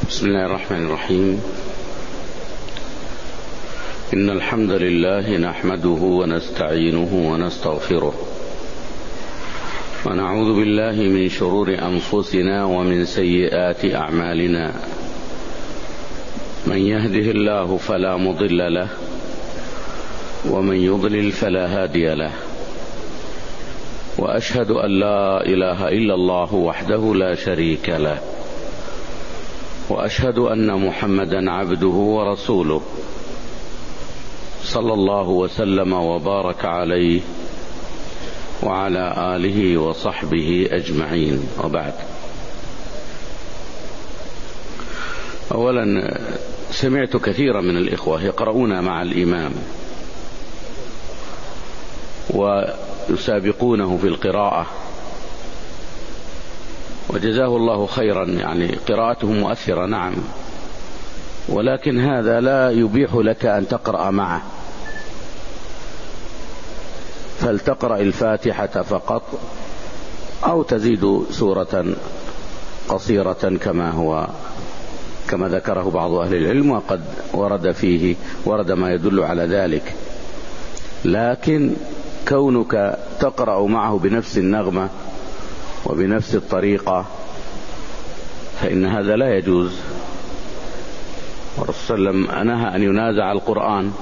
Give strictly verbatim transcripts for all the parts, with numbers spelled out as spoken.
بسم الله الرحمن الرحيم. إن الحمد لله نحمده ونستعينه ونستغفره ونعوذ بالله من شرور أنفسنا ومن سيئات أعمالنا. من يهده الله فلا مضل له ومن يضلل فلا هادي له، وأشهد أن لا إله إلا الله وحده لا شريك له، وأشهد أن محمدا عبده ورسوله صلى الله وسلم وبارك عليه وعلى آله وصحبه أجمعين، وبعد. أولا سمعت كثيرا من الإخوة يقرؤون مع الإمام ويسابقونه في القراءة، وجزاه الله خيرا، يعني قراءته مؤثرة نعم، ولكن هذا لا يبيح لك أن تقرأ معه، فلتقرأ الفاتحة فقط أو تزيد سورة قصيرة كما هو كما ذكره بعض أهل العلم، وقد ورد فيه ورد ما يدل على ذلك. لكن كونك تقرأ معه بنفس النغمة وبنفس الطريقة فإن هذا لا يجوز. والرسول صلى الله عليه وسلم نهى أن ينازع القرآن،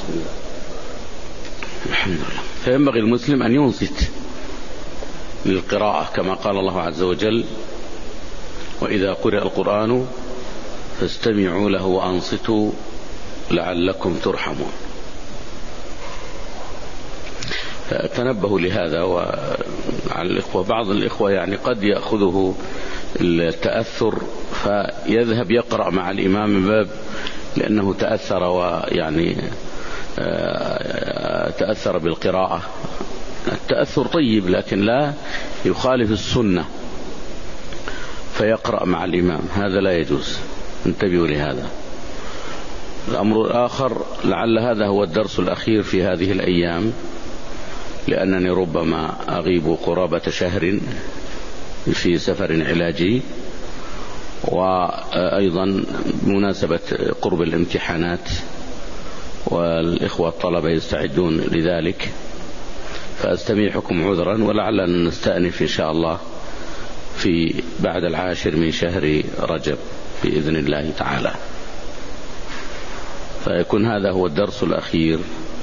الحمد لله. فينبغي المسلم أن ينصت للقراءة كما قال الله عز وجل: وإذا قرئ القرآن فاستمعوا له وأنصتوا لعلكم ترحمون. تنبهوا لهذا. وعلى الإخوة، بعض الإخوة يعني قد يأخذه التأثر فيذهب يقرأ مع الإمام من باب لأنه تأثر، ويعني تأثر بالقراءة. التأثر طيب لكن لا يخالف السنة فيقرأ مع الإمام، هذا لا يجوز. انتبهوا لهذا. الأمر الآخر، لعل هذا هو الدرس الأخير في هذه الأيام، لأنني ربما أغيب قرابة شهر في سفر علاجي، وأيضا بمناسبة قرب الامتحانات والإخوة الطلبة يستعدون لذلك، فأستميحكم عذرا، ولعلنا نستأنف إن شاء الله في بعد العاشر من شهر رجب بإذن الله تعالى. فيكون هذا هو الدرس الأخير.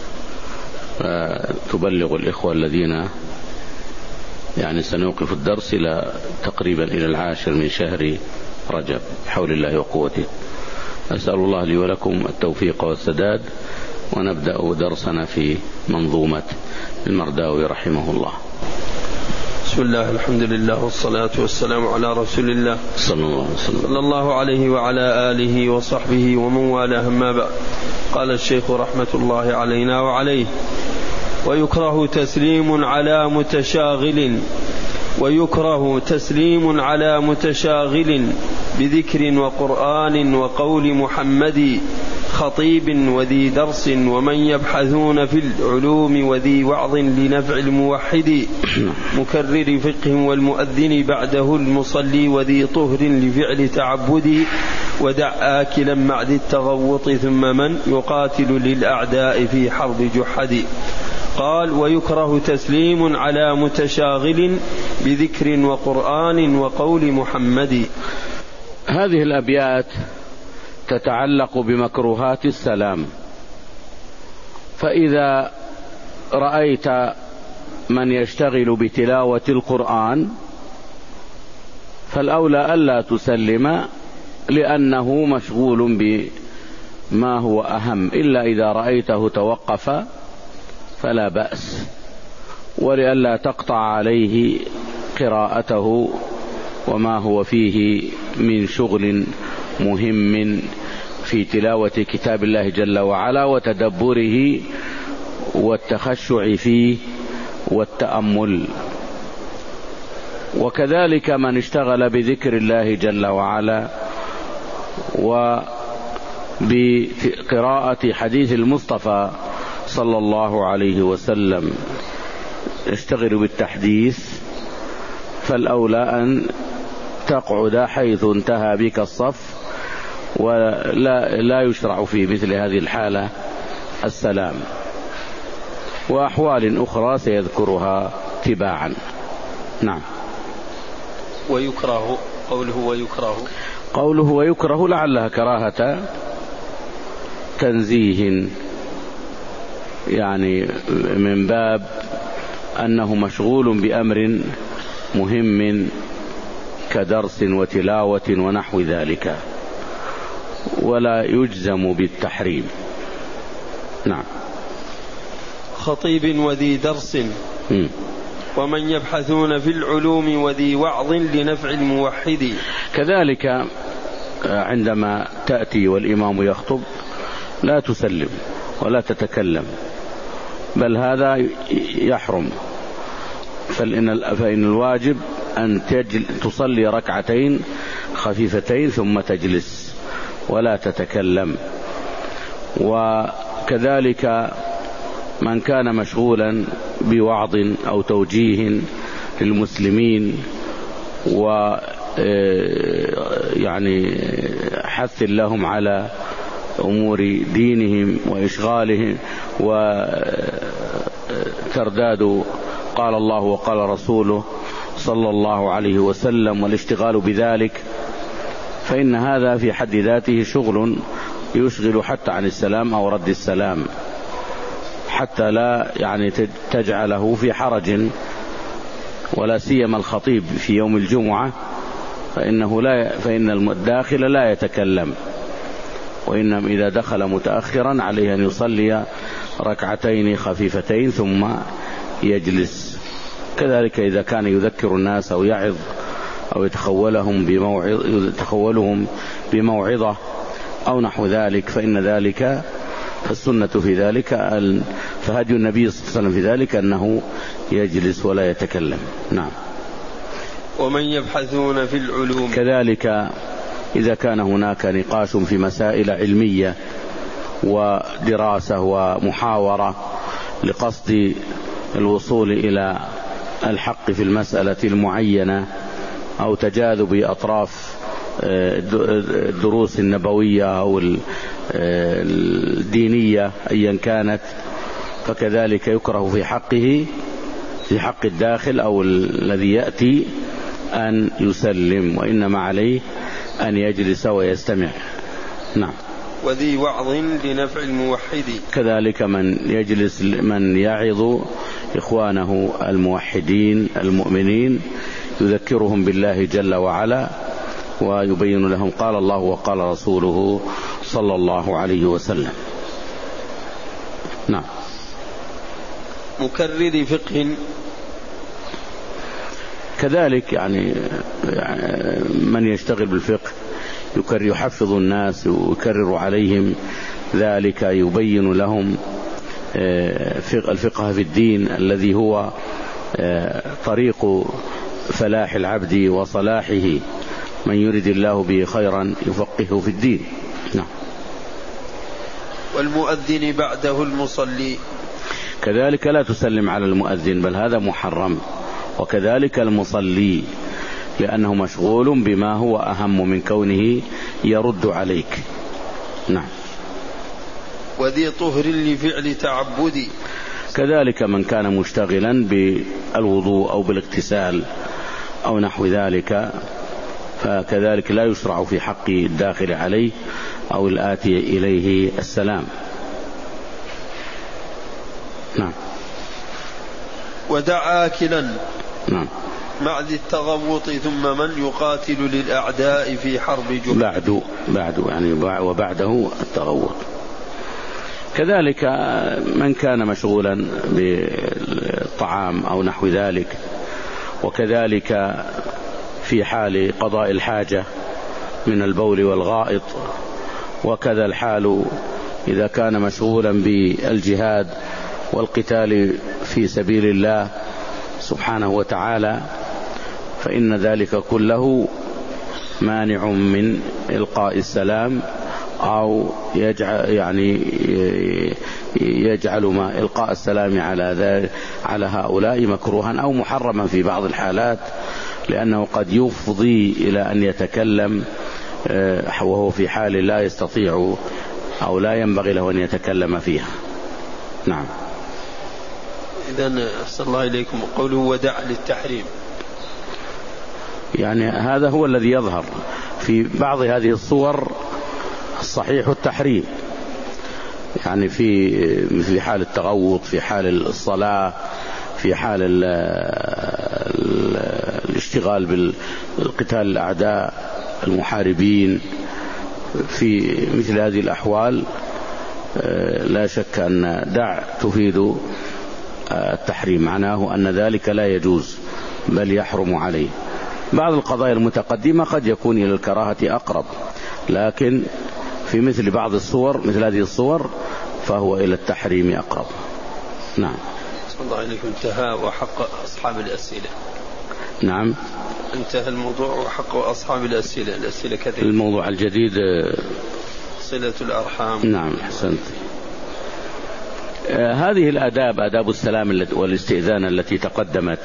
تبلغ الإخوة الذين يعني سنوقف الدرس إلى تقريبا إلى العاشر من شهر رجب بحول الله وقوته. أسأل الله لي ولكم التوفيق والسداد، ونبدأ درسنا في منظومة المرداوي رحمه الله. بسم الله، الحمد لله، والصلاة والسلام على رسول الله صلى الله عليه وسلم صلى الله عليه وعلى آله وصحبه ومن والاه. أما بعد، قال الشيخ رحمة الله علينا وعليه: ويكره تسليم على متشاغل ويكره تسليم على متشاغل بذكر وقرآن وقول محمد، خطيب وذي درس ومن يبحثون في العلوم، وذي وعظ لنفع الموحد، مكرر فقه والمؤذن بعده المصلي، وذي طهر لفعل تعبد، ودع آكلا مع ذي التغوط، ثم من يقاتل للأعداء في حرب جحد. قال: ويكره تسليم على متشاغل بذكر وقرآن وقول محمد. هذه الأبيات تتعلق بمكروهات السلام. فإذا رأيت من يشتغل بتلاوة القرآن فالأولى ألا تسلم، لأنه مشغول بما هو أهم، إلا إذا رأيته توقف فلا بأس، ولئلا تقطع عليه قراءته وما هو فيه من شغل مهم في تلاوة كتاب الله جل وعلا وتدبره والتخشع فيه والتأمل. وكذلك من اشتغل بذكر الله جل وعلا وبقراءة حديث المصطفى صلى الله عليه وسلم، يشتغل بالتحديث، فالأولى أن تقعد حيث انتهى بك الصف ولا لا يشرع في مثل هذه الحالة السلام، وأحوال أخرى سيذكرها تباعا. نعم. ويكره قوله ويكره قوله ويكره لعلها كراهة تنزيه، يعني من باب أنه مشغول بأمر مهم كدرس وتلاوة ونحو ذلك، ولا يجزم بالتحريم. نعم. خطيب وذي درس م. ومن يبحثون في العلوم وذي وعظ لنفع الموحد. كذلك عندما تأتي والإمام يخطب لا تسلم ولا تتكلم، بل هذا يحرم، فإن, فإن الواجب أن تصلي ركعتين خفيفتين ثم تجلس ولا تتكلم. وكذلك من كان مشغولا بوعظ أو توجيه للمسلمين و يعني حث لهم على أمور دينهم وإشغالهم وترداد قال الله وقال رسوله صلى الله عليه وسلم والاشتغال بذلك، فإن هذا في حد ذاته شغل يشغل حتى عن السلام أو رد السلام، حتى لا يعني تجعله في حرج، ولا سيما الخطيب في يوم الجمعة فإنه لا فإن الداخل لا يتكلم، وإنما إذا دخل متأخرا عليه أن يصلي ركعتين خفيفتين ثم يجلس. كذلك إذا كان يذكر الناس أو يعظ أو يتخولهم بموعظ يتخولهم بموعظة أو نحو ذلك فإن ذلك فالسنة في ذلك فهدي النبي صلى الله عليه وسلم في ذلك أنه يجلس ولا يتكلم. نعم. ومن يبحثون في العلوم. كذلك إذا كان هناك نقاش في مسائل علمية ودراسة ومحاورة لقصد الوصول إلى الحق في المسألة المعينة أو تجاذب أطراف الدروس النبوية أو الدينية أيا كانت، فكذلك يكره في حقه في حق الداخل أو الذي يأتي أن يسلم، وإنما عليه أن يجلس ويستمع. نعم. وذي وعظ لنفع الموحد. كذلك من يجلس من يعظ إخوانه الموحدين المؤمنين يذكرهم بالله جل وعلا ويبين لهم قال الله وقال رسوله صلى الله عليه وسلم. نعم. مكرر فقه. كذلك يعني من يشتغل بالفقه يكرر يحفظ الناس ويكرر عليهم ذلك، يبين لهم الفقه في الدين الذي هو طريق فلاح العبد وصلاحه، من يرد الله به خيرا يفقهه في الدين. نعم. والمؤذن بعده المصلي. كذلك لا تسلم على المؤذن بل هذا محرم، وكذلك المصلي لأنه مشغول بما هو أهم من كونه يرد عليك. نعم. وذي طهر لفعل تعبدي. كذلك من كان مشتغلا بالوضوء أو بالاغتسال أو نحو ذلك فكذلك لا يشرع في حق الداخل عليه أو الآتي إليه السلام. نعم. ودع آكلا. نعم. مع ذي التغوط ثم من يقاتل للأعداء في حرب جهد. بعد بعد يعني وبعده التغوط. كذلك من كان مشغولا بالطعام أو نحو ذلك، وكذلك في حال قضاء الحاجة من البول والغائط، وكذا الحال إذا كان مشغولا بالجهاد والقتال في سبيل الله سبحانه وتعالى، فإن ذلك كله مانع من إلقاء السلام أو يجعل يعني يجعل ما إلقاء السلام على على هؤلاء مكروها أو محرما في بعض الحالات، لأنه قد يفضي إلى أن يتكلم وهو في حال لا يستطيع أو لا ينبغي له أن يتكلم فيها. نعم. إذن أحسن الله إليكم قوله ودع للتحريم، يعني هذا هو الذي يظهر في بعض هذه الصور الصحيح التحريم، يعني في مثل حال التغوط، في حال الصلاة، في حال ال ال الاشتغال بالقتال الأعداء المحاربين، في مثل هذه الأحوال لا شك أن دع تفيد التحريم، معناه أن ذلك لا يجوز بل يحرم عليه. بعض القضايا المتقدمة قد يكون إلى الكراهة أقرب، لكن في مثل بعض الصور مثل هذه الصور فهو إلى التحريم أقرب. نعم. صلى الله عليكم. انتهى وحق أصحاب الأسئلة. نعم. انتهى الموضوع وحق أصحاب الأسئلة. الأسئلة كذلك. الموضوع الجديد صلة الأرحام. نعم أحسنت. آه هذه الآداب، آداب السلام والاستئذان التي تقدمت،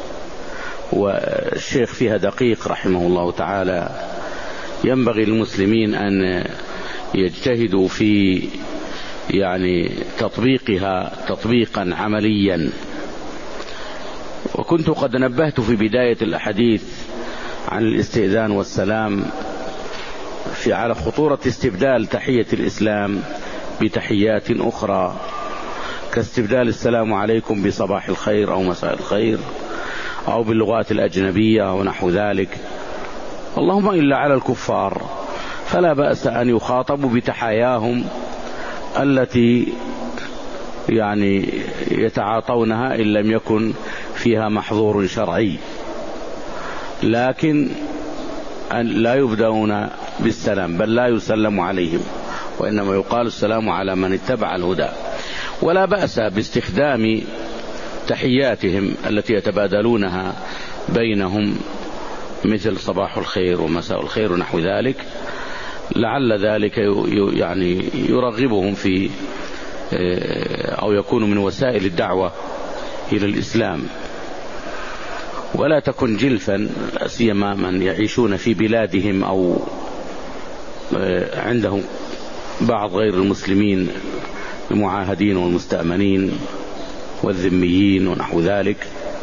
والشيخ فيها دقيق رحمه الله تعالى، ينبغي للمسلمين أن يجتهدوا في يعني تطبيقها تطبيقا عمليا. وكنت قد نبهت في بداية الحديث عن الاستئذان والسلام في على خطورة استبدال تحية الإسلام بتحيات أخرى، كاستبدال السلام عليكم بصباح الخير أو مساء الخير أو باللغات الأجنبية ونحو ذلك. اللهم إلا على الكفار فلا بأس أن يخاطبوا بتحاياهم التي يعني يتعاطونها إن لم يكن فيها محظور شرعي، لكن أن لا يبدأون بالسلام بل لا يسلم عليهم، وإنما يقال السلام على من اتبع الهدى. ولا بأس باستخدام تحياتهم التي يتبادلونها بينهم مثل صباح الخير ومساء الخير ونحو ذلك، لعل ذلك يعني يرغبهم في أو يكون من وسائل الدعوة إلى الإسلام. ولا تكن جلفا، سيما من يعيشون في بلادهم أو عندهم بعض غير المسلمين المعاهدين والمستأمنين والذميين ونحو ذلك،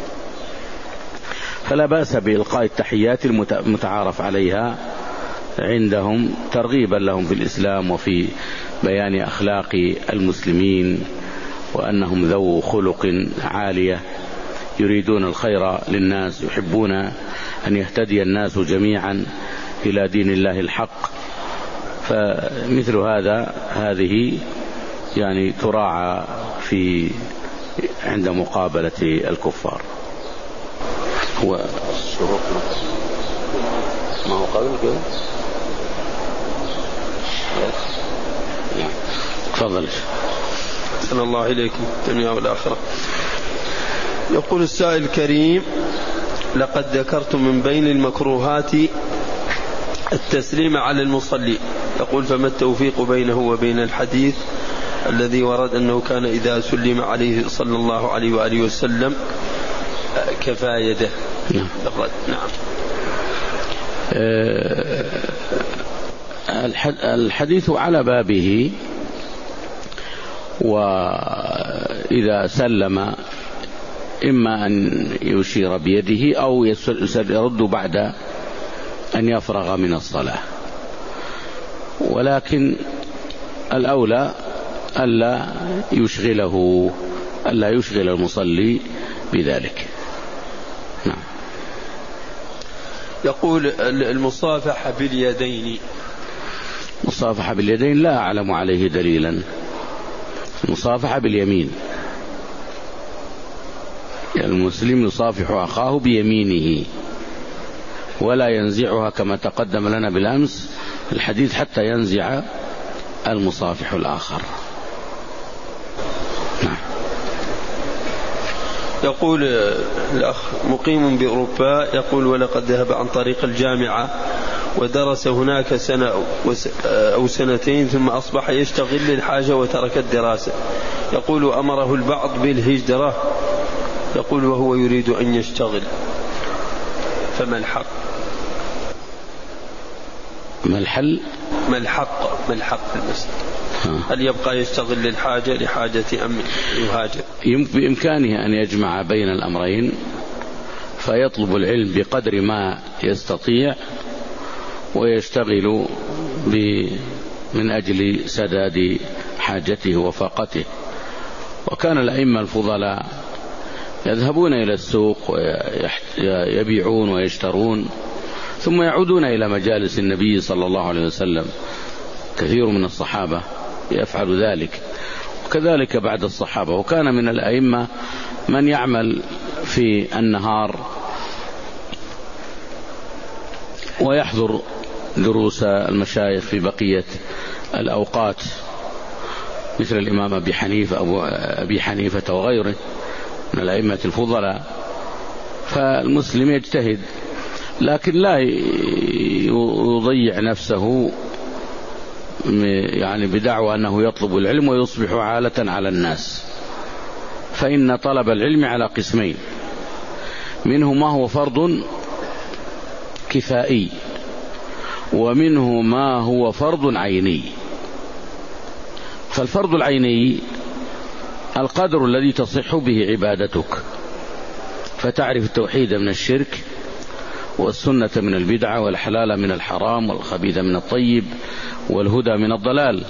فلا بأس بإلقاء التحيات المتعارف عليها عندهم ترغيبا لهم في الإسلام وفي بيان أخلاق المسلمين وأنهم ذو خلق عالية يريدون الخير للناس، يحبون أن يهتدي الناس جميعا إلى دين الله الحق. فمثل هذا هذه يعني تراعى في عند مقابلة الكفار. هو الشروط ما هو قبل كده. تفضل. أحسن الله إليكم الدنيا والآخرة. يقول السائل الكريم: لقد ذكرت من بين المكروهات التسليم على المصلي، يقول فما التوفيق بينه وبين الحديث الذي ورد أنه كان إذا سلم عليه صلى الله عليه وآله وسلم كفى يده؟ نعم. نعم. الحديث على بابه، وإذا سلم إما أن يشير بيده أو يرد بعد أن يفرغ من الصلاة، ولكن الأولى ألا يشغله ألا يشغل المصلي بذلك. نعم. يقول المصافحة باليدين. مصافحة باليدين لا أعلم عليه دليلا. المصافحة باليمين، يعني المسلم يصافح أخاه بيمينه ولا ينزعها كما تقدم لنا بالأمس الحديث حتى ينزع المصافح الآخر. نعم. يقول الأخ مقيم بأوروبا، يقول ولقد ذهب عن طريق الجامعة ودرس هناك سنة أو سنتين ثم أصبح يشتغل للحاجة وترك الدراسة. يقول أمره البعض بالهجرة، يقول وهو يريد أن يشتغل، فما الحق؟ ما الحل؟ ما الحق ما الحق في المسجد؟ هل يبقى يشتغل للحاجة لحاجة أم يهاجر؟ بإمكانه أن يجمع بين الأمرين، فيطلب العلم بقدر ما يستطيع ويشتغل من أجل سداد حاجته وفاقته. وكان الأئمة الفضلاء يذهبون إلى السوق ويبيعون ويشترون ثم يعودون إلى مجالس النبي صلى الله عليه وسلم. كثير من الصحابة يفعل ذلك، وكذلك بعد الصحابة. وكان من الأئمة من يعمل في النهار ويحضر دروس المشايخ في بقية الأوقات، مثل الإمام أبي حنيفة أبو أبي حنيفة وغيره من الأئمة الفضلاء. فالمسلم يجتهد لكن لا يضيع نفسه يعني بدعوى أنه يطلب العلم ويصبح عالة على الناس. فإن طلب العلم على قسمين، منه ما هو فرض كفائي ومنه ما هو فرض عيني. فالفرض العيني القدر الذي تصح به عبادتك، فتعرف التوحيد من الشرك والسنة من البدعة والحلال من الحرام والخبيث من الطيب والهدى من الضلال.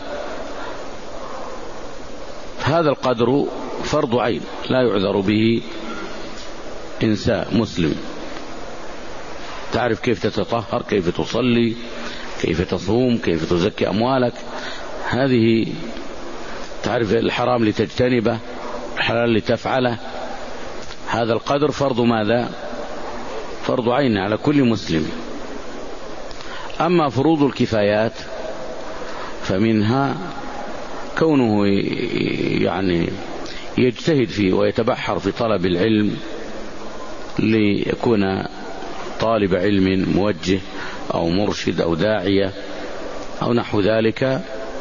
هذا القدر فرض عين لا يعذر به إنسان مسلم. تعرف كيف تتطهر، كيف تصلي، كيف تصوم، كيف تزكي أموالك. هذه تعرف الحرام لتجتنبه، الحلال لتفعله. هذا القدر فرض ماذا؟ فرض عين على كل مسلم. أما فروض الكفايات فمنها كونه يعني يجتهد فيه ويتبحر في طلب العلم ليكون طالب علم موجه أو مرشد أو داعية أو نحو ذلك،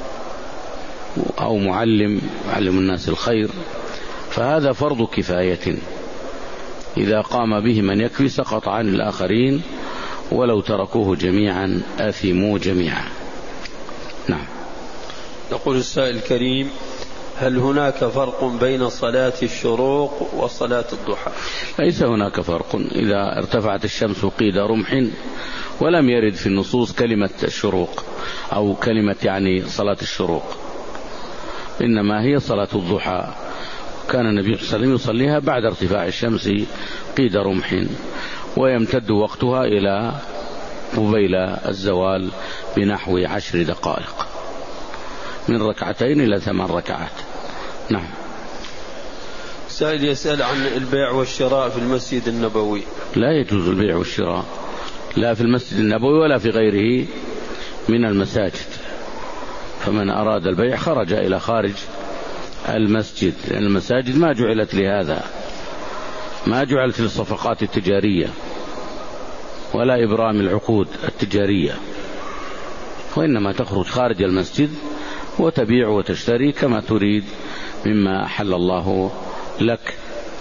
أو معلم يعلم الناس الخير. فهذا فرض كفاية، إذا قام به من يكفي سقط عن الآخرين، ولو تركوه جميعا آثموا جميعا. نعم. يقول السائل الكريم: هل هناك فرق بين صلاة الشروق وصلاة الضحى؟ ليس هناك فرق. إذا ارتفعت الشمس قيد رمح، ولم يرد في النصوص كلمة الشروق أو كلمة يعني صلاة الشروق، إنما هي صلاة الضحى. كان النبي صلى الله عليه وسلم يصليها بعد ارتفاع الشمس قيد رمح، ويمتد وقتها إلى قبيل الزوال بنحو عشر دقائق، من ركعتين إلى ثمان ركعات. نعم. سائل يسأل عن البيع والشراء في المسجد النبوي. لا يجوز البيع والشراء لا في المسجد النبوي ولا في غيره من المساجد. فمن أراد البيع خرج إلى خارج المسجد، لأن المساجد ما جعلت لهذا، ما جعلت للصفقات التجارية ولا إبرام العقود التجارية، وإنما تخرج خارج المسجد وتبيع وتشتري كما تريد مما أحل الله لك.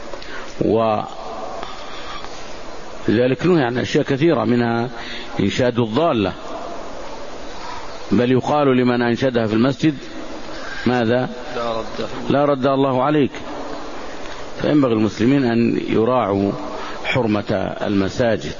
ولذلك نهي عن أشياء كثيرة، منها إنشاد الضالة، بل يقال لمن أنشدها في المسجد ماذا؟ لا رد, لا رد الله عليك. فينبغي المسلمين أن يراعوا حرمة المساجد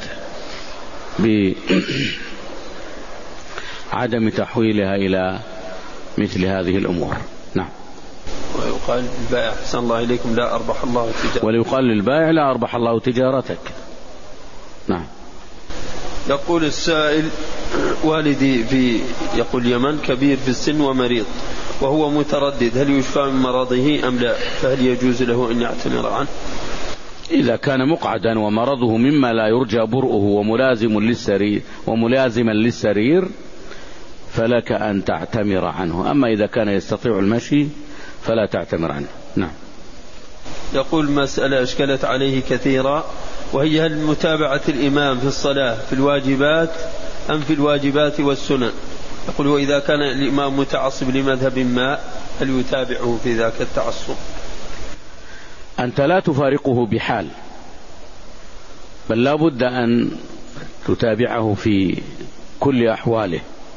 بعدم تحويلها إلى مثل هذه الأمور. نعم. ويقال للبائع: أحسن الله إليكم، لا أربح الله تجارتك. وليقال للبائع: لا أربح الله تجارتك. نعم. يقول السائل: والدي في يقول اليمن كبير في السن ومريض، وهو متردد هل يشفى من مرضه أم لا، فهل يجوز له أن يعتمر عنه؟ إذا كان مقعدا ومرضه مما لا يرجى برؤه وملازم للسرير وملازما للسرير فلك أن تعتمر عنه. أما إذا كان يستطيع المشي فلا تعتمر عنه. نعم. يقول: مسألة أشكلت عليه كثيرا، وهي هل متابعة الإمام في الصلاة في الواجبات أم في الواجبات والسنن؟ يقول: وإذا كان الإمام متعصب لمذهب ما هل يتابعه في ذاك التعصب؟ أنت لا تفارقه بحال، بل لا بد أن تتابعه في كل أحواله.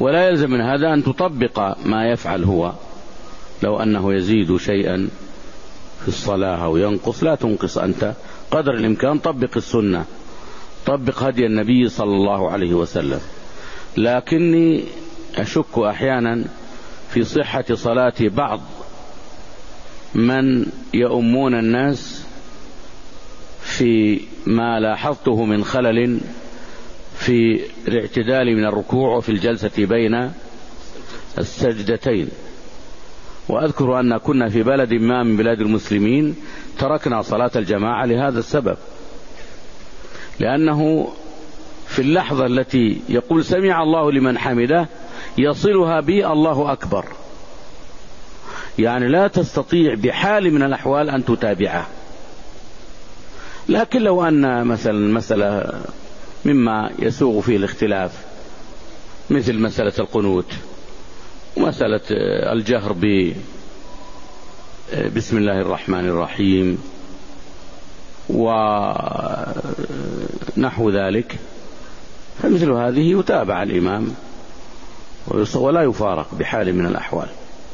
ولا يلزم من هذا أن تطبق ما يفعل هو. لو أنه يزيد شيئا في الصلاة أو ينقص لا تنقص أنت، قدر الإمكان طبق السنة، طبق هدي النبي صلى الله عليه وسلم. لكني أشك أحيانا في صحة صلاة بعض من يؤمون الناس في ما لاحظته من خلل في الاعتدال من الركوع وفي الجلسة بين السجدتين. وأذكر أن كنا في بلد ما من بلاد المسلمين تركنا صلاة الجماعة لهذا السبب، لأنه في اللحظة التي يقول سمع الله لمن حمده يصلها بي الله أكبر، يعني لا تستطيع بحال من الأحوال أن تتابعه. لكن لو أن مثلا مسألة مما يسوغ فيه الاختلاف مثل مسألة القنوت ومسألة الجهر ب بسم الله الرحمن الرحيم ونحو ذلك، فمثل هذه يتابع الإمام ولا يفارق بحال من الأحوال.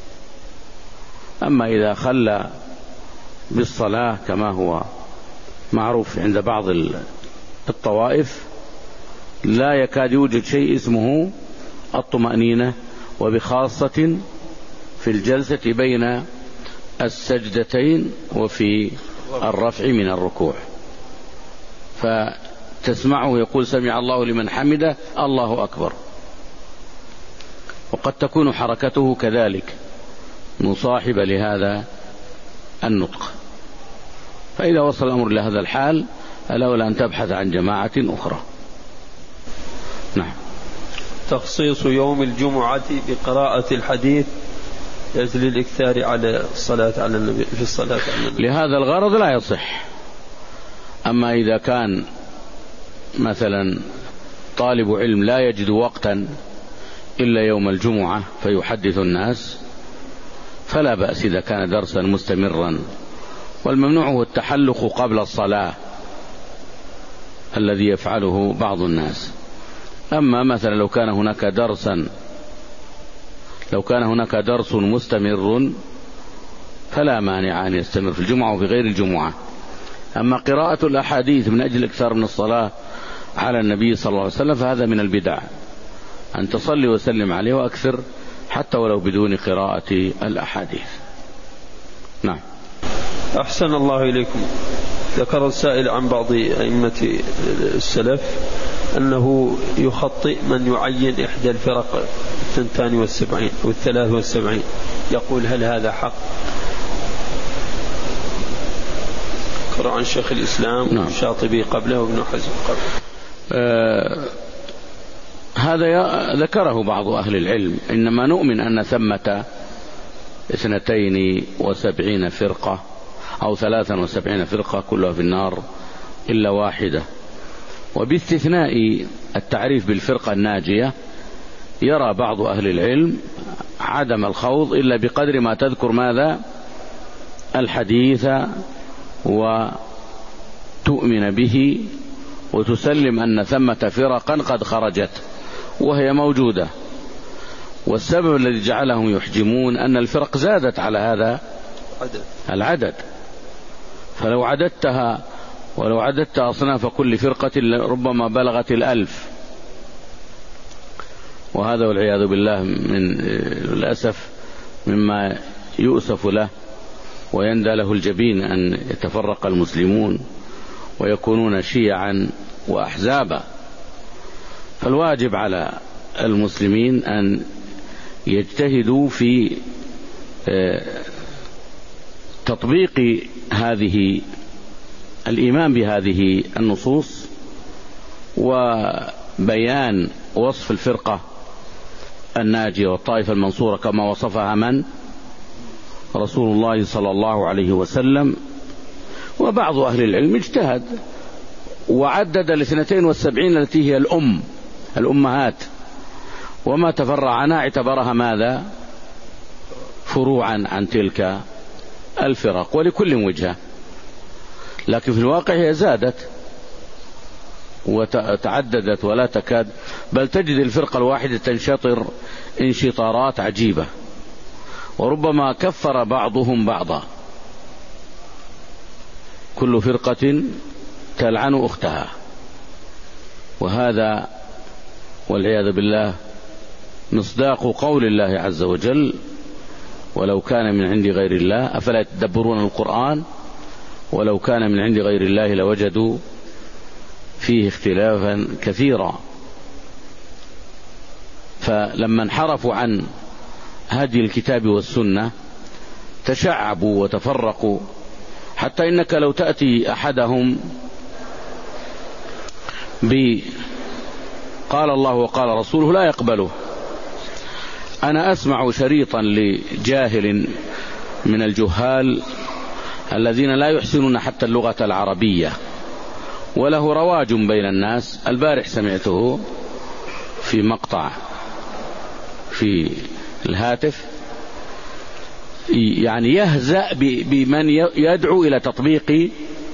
أما إذا خلى بالصلاة كما هو معروف عند بعض الطوائف لا يكاد يوجد شيء اسمه الطمأنينة، وبخاصة في الجلسة بين السجدتين وفي الرفع من الركوع، فتسمعه يقول سمع الله لمن حمده الله أكبر، وقد تكون حركته كذلك مصاحبة لهذا النطق. فإذا وصل الأمر لهذا الحال الأولى أن تبحث عن جماعة أخرى. نعم. تخصيص يوم الجمعة بقراءة الحديث يجل الإكثار على الصلاة على النبي في الصلاة على النبي. لهذا الغرض لا يصح. أما إذا كان مثلا طالب علم لا يجد وقتا إلا يوم الجمعة فيحدث الناس فلا بأس إذا كان درسا مستمرا، والممنوع هو التحلق قبل الصلاة الذي يفعله بعض الناس. أما مثلا لو كان هناك درسا لو كان هناك درس مستمر فلا مانع أن يستمر في الجمعة وفي غير الجمعة. أما قراءة الأحاديث من أجل الإكثار من الصلاة على النبي صلى الله عليه وسلم فهذا من البدع، أن تصلي وسلم عليه وأكثر حتى ولو بدون قراءة الأحاديث. نعم. أحسن الله إليكم. ذكر السائل عن بعض أئمة السلف أنه يخطئ من يعين إحدى الفرق الثنتان والسبعين أو الثلاث والسبعين، يقول هل هذا حق؟ قرأ عن شيخ الإسلام نعم. والشاطبي قبله وابن حزم قبله. آه هذا ذكره بعض أهل العلم، إنما نؤمن أن ثمة اثنتين وسبعين فرقة أو ثلاثا وسبعين فرقة كلها في النار إلا واحدة، وباستثناء التعريف بالفرقة الناجية يرى بعض أهل العلم عدم الخوض إلا بقدر ما تذكر ماذا الحديث وتؤمن به وتسلم أن ثمة فرقا قد خرجت وهي موجودة. والسبب الذي جعلهم يحجمون أن الفرق زادت على هذا العدد، فلو عددتها ولو عددت أصناف كل فرقة ربما بلغت الألف، وهذا والعياذ بالله من الأسف مما يؤسف له ويندى له الجبين أن يتفرق المسلمون ويكونون شيعا وأحزابا. فالواجب على المسلمين أن يجتهدوا في تطبيق هذه الإيمان بهذه النصوص وبيان وصف الفرقة الناجية والطائفة المنصورة كما وصفها من رسول الله صلى الله عليه وسلم. وبعض أهل العلم اجتهد وعدد الاثنتين والسبعين التي هي الأم الأمهات، وما تفرع عنها اعتبرها ماذا فروعا عن تلك الفرق، ولكل وجهة، لكن في الواقع هي زادت وتعددت ولا تكاد، بل تجد الفرقة الواحدة تنشطر انشطارات عجيبة، وربما كفر بعضهم بعضا، كل فرقة تلعن أختها. وهذا والعياذ بالله مصداق قول الله عز وجل: ولو كان من عند غير الله أفلا يتدبرون القرآن ولو كان من عند غير الله لوجدوا فيه اختلافا كثيرا. فلما انحرفوا عن هدي الكتاب والسنة تشعبوا وتفرقوا، حتى إنك لو تأتي أحدهم بقال الله وقال رسوله لا يقبله. أنا أسمع شريطا لجاهل من الجهال الذين لا يحسنون حتى اللغة العربية وله رواج بين الناس، البارح سمعته في مقطع في الهاتف، يعني يهزأ بمن يدعو إلى تطبيق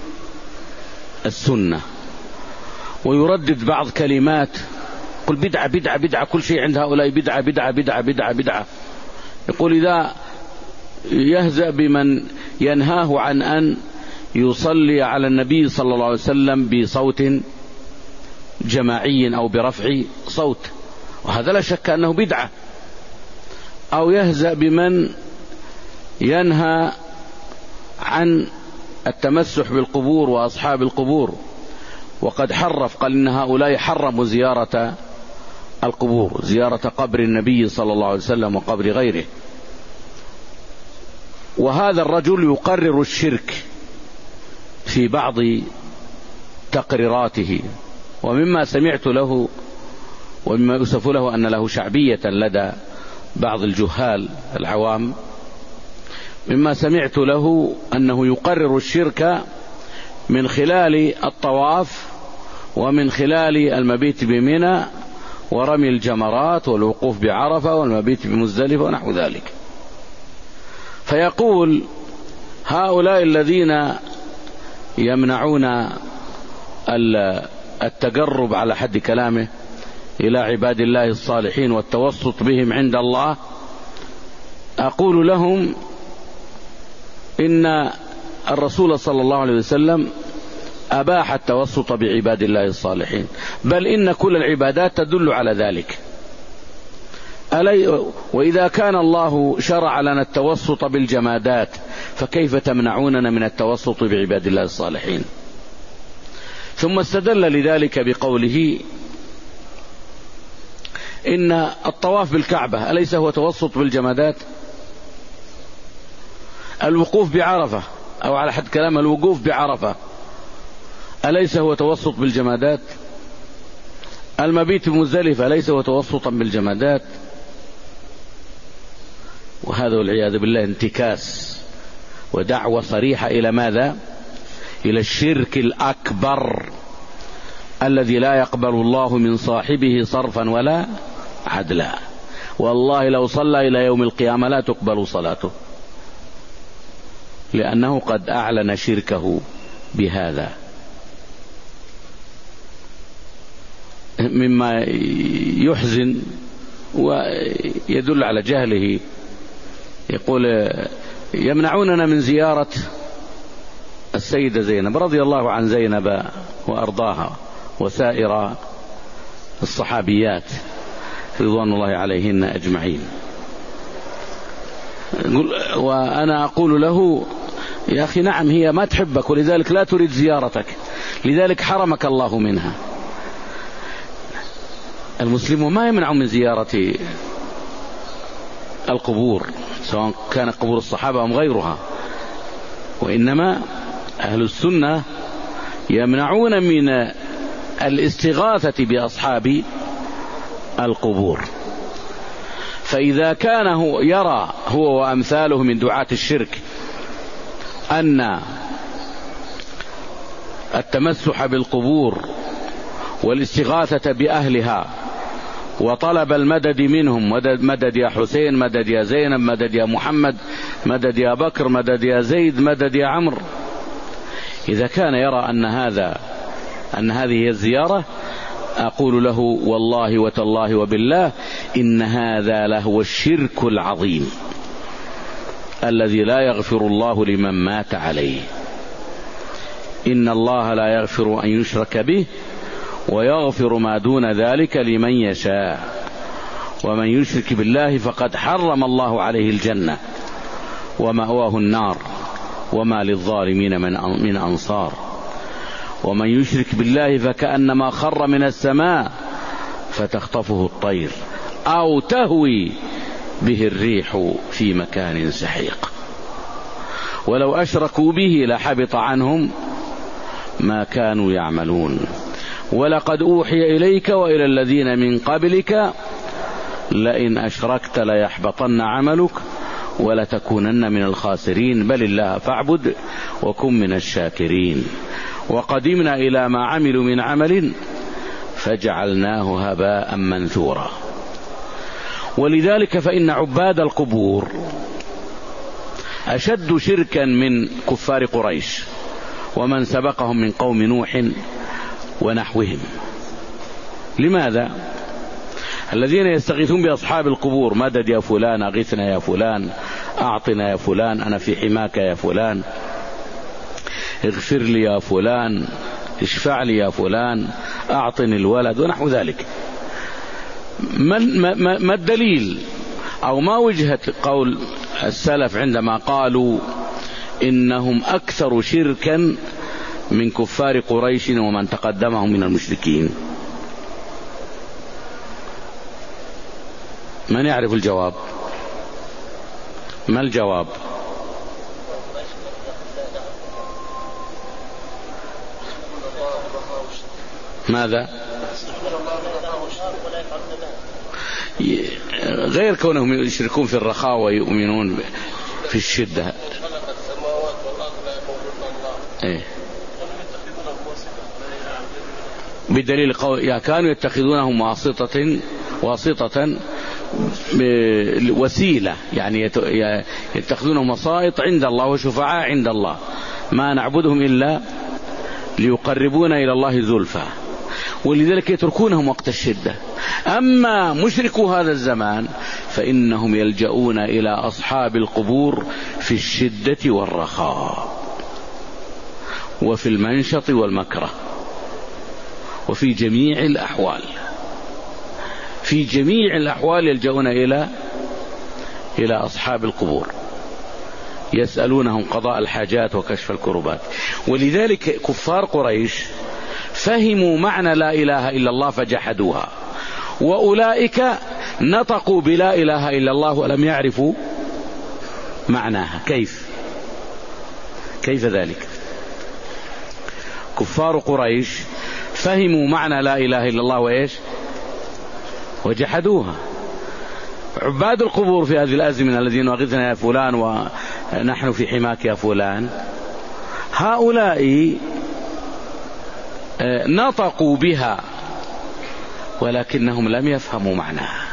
السنة ويردد بعض كلمات، يقول بدعة بدعة بدعة، كل شيء عند هؤلاء بدعة بدعة بدعة بدعة بدعة. يقول إذا يهزأ بمن ينهاه عن أن يصلي على النبي صلى الله عليه وسلم بصوت جماعي أو برفع صوت، وهذا لا شك أنه بدعة. أو يهزأ بمن ينهى عن التمسح بالقبور وأصحاب القبور، وقد حرف، قال إن هؤلاء حرموا زيارة القبور، زيارة قبر النبي صلى الله عليه وسلم وقبر غيره. وهذا الرجل يقرر الشرك في بعض تقريراته، ومما سمعت له ومما يوصف له أن له شعبية لدى بعض الجهال العوام، مما سمعت له أنه يقرر الشرك من خلال الطواف ومن خلال المبيت بمنى ورمي الجمرات والوقوف بعرفة والمبيت بمزدلفة ونحو ذلك. فيقول هؤلاء الذين يمنعون التقرب على حد كلامه إلى عباد الله الصالحين والتوسط بهم عند الله، أقول لهم إن الرسول صلى الله عليه وسلم أباح التوسط بعباد الله الصالحين، بل إن كل العبادات تدل على ذلك. وإذا كان الله شرع لنا التوسط بالجمادات فكيف تمنعوننا من التوسط بعباد الله الصالحين؟ ثم استدل لذلك بقوله إن الطواف بالكعبة أليس هو توسط بالجمادات؟ الوقوف بعرفة أو على حد كلام الوقوف بعرفة أليس هو توسط بالجمادات؟ المبيت بمزدلفة أليس هو توسطا بالجمادات؟ وهذا والعياذ بالله انتكاس ودعوة صريحة إلى ماذا؟ إلى الشرك الأكبر الذي لا يقبل الله من صاحبه صرفا ولا عدلا. والله لو صلى إلى يوم القيامة لا تقبل صلاته، لأنه قد أعلن شركه بهذا. مما يحزن ويدل على جهله، يقول يمنعوننا من زيارة السيدة زينب رضي الله عن زينب وأرضاها وسائر الصحابيات رضوان الله عليهن أجمعين. وأنا أقول له يا أخي نعم هي ما تحبك ولذلك لا تريد زيارتك، لذلك حرمك الله منها. المسلم ما يمنع من زيارة القبور سواء كان قبور الصحابة أم غيرها، وإنما أهل السنة يمنعون من الاستغاثة بأصحاب القبور. فإذا كان هو يرى هو وأمثاله من دعاة الشرك أن التمسح بالقبور والاستغاثة بأهلها وطلب المدد منهم، مدد يا حسين، مدد يا زينب، مدد يا محمد، مدد يا بكر، مدد يا زيد، مدد يا عمرو، إذا كان يرى أن هذا أن هذه هي الزيارة، أقول له والله وتالله وبالله إن هذا لهو الشرك العظيم الذي لا يغفر الله لمن مات عليه. إن الله لا يغفر أن يشرك به ويغفر ما دون ذلك لمن يشاء، ومن يشرك بالله فقد حرم الله عليه الجنة ومأواه النار وما للظالمين من أنصار. ومن يشرك بالله فكأنما خر من السماء فتخطفه الطير أو تهوي به الريح في مكان سحيق. ولو أشركوا به لحبط عنهم ما كانوا يعملون. ولقد أوحي إليك وإلى الذين من قبلك لئن أشركت ليحبطن عملك ولتكونن من الخاسرين بل الله فاعبد وكن من الشاكرين. وقدمنا إلى ما عملوا من عمل فجعلناه هباء منثورا. ولذلك فإن عباد القبور أشد شركا من كفار قريش ومن سبقهم من قوم نوح ونحوهم. لماذا؟ الذين يستغيثون بأصحاب القبور، مدد يا فلان، أغثنا يا فلان، أعطنا يا فلان، أنا في حماك يا فلان، اغفر لي يا فلان، اشفع لي يا فلان، أعطني الولد ونحو ذلك. ما, ما, ما الدليل أو ما وجهة قول السلف عندما قالوا إنهم أكثر شركا من كفار قريش ومن تقدمهم من المشركين؟ من يعرف الجواب؟ ما الجواب؟ ماذا؟ غير كونهم يشركون في الرخاء ويؤمنون في الشدة. إيه؟ بدليل قول يا كانوا يتخذونهم واسطة واسطة وسيلة، يعني يتخذونهم وسائط عند الله وشفعاء عند الله، ما نعبدهم إلا ليقربونا إلى الله زلفى، ولذلك يتركونهم وقت الشدة. أما مشركو هذا الزمان فإنهم يلجؤون إلى أصحاب القبور في الشدة والرخاء وفي المنشط والمكره وفي جميع الأحوال. في جميع الأحوال يلجؤون إلى إلى أصحاب القبور، يسألونهم قضاء الحاجات وكشف الكربات. ولذلك كفار قريش فهموا معنى لا إله إلا الله فجحدوها، وأولئك نطقوا بلا إله إلا الله ولم يعرفوا معناها. كيف كيف ذلك؟ كفار قريش فهموا معنى لا إله إلا الله وإيش وجحدوها. عباد القبور في هذه الأزمنة الذين أغثنا يا فلان ونحن في حماك يا فلان، هؤلاء نطقوا بها ولكنهم لم يفهموا معناها.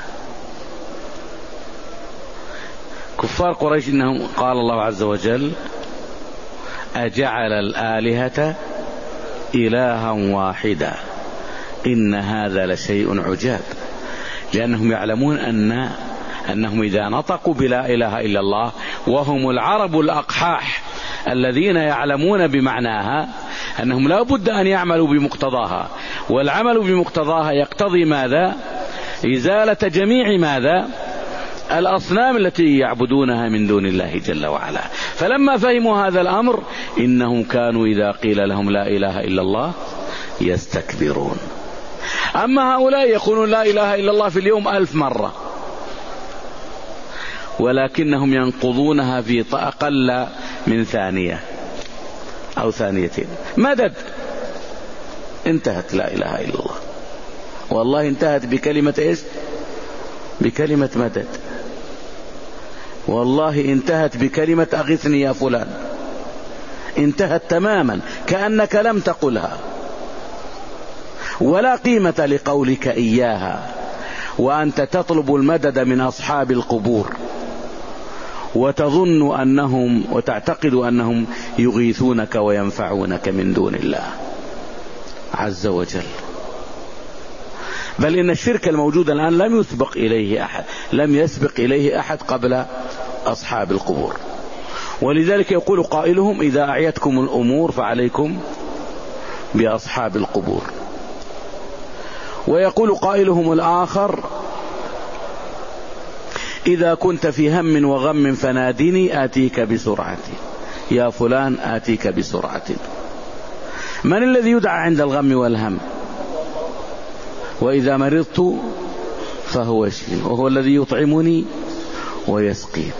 كفار قريش إنهم قال الله عز وجل أجعل الآلهة إلها واحدا إن هذا لشيء عجاب، لأنهم يعلمون أن أنهم إذا نطقوا بلا إله إلا الله وهم العرب الأقحاح الذين يعلمون بمعناها أنهم لا بد أن يعملوا بمقتضاها، والعمل بمقتضاها يقتضي ماذا؟ إزالة جميع ماذا؟ الأصنام التي يعبدونها من دون الله جل وعلا. فلما فهموا هذا الأمر إنهم كانوا إذا قيل لهم لا إله إلا الله يستكبرون. أما هؤلاء يقولون لا إله إلا الله في اليوم ألف مرة، ولكنهم ينقضونها في أقل من ثانية أو ثانيتين. مدد، انتهت لا إله إلا الله، والله انتهت بكلمة إيش؟ بكلمة مدد. والله انتهت بكلمة أغثني يا فلان، انتهت تماما كأنك لم تقلها، ولا قيمة لقولك إياها وأنت تطلب المدد من أصحاب القبور وتظن أنهم وتعتقد أنهم يغيثونك وينفعونك من دون الله. عز وجل. بل إن الشرك الموجود الآن لم يسبق إليه أحد لم يسبق إليه أحد قبل أصحاب القبور. ولذلك يقول قائلهم: إذا أعيتكم الأمور فعليكم بأصحاب القبور. ويقول قائلهم الآخر: إذا كنت في هم وغم فنادني آتيك بسرعة، يا فلان آتيك بسرعة. من الذي يدعى عند الغم والهم؟ وإذا مرضت فهو يشفين، وهو الذي يطعمني ويسقين،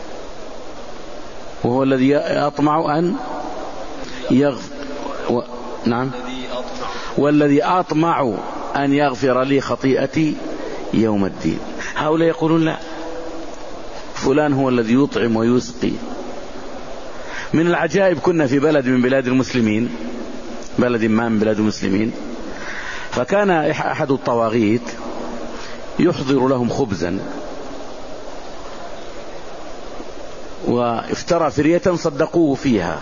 وهو الذي أطمع أن يغفر و... نعم والذي أطمع أن يغفر لي خطيئتي يوم الدين. هؤلاء يقولون لا، فلان هو الذي يطعم ويسقي. من العجائب، كنا في بلد من بلاد المسلمين، بلد ما من بلاد المسلمين، فكان أحد الطواغيت يحضر لهم خبزا، وافترى فرية صدقوه فيها،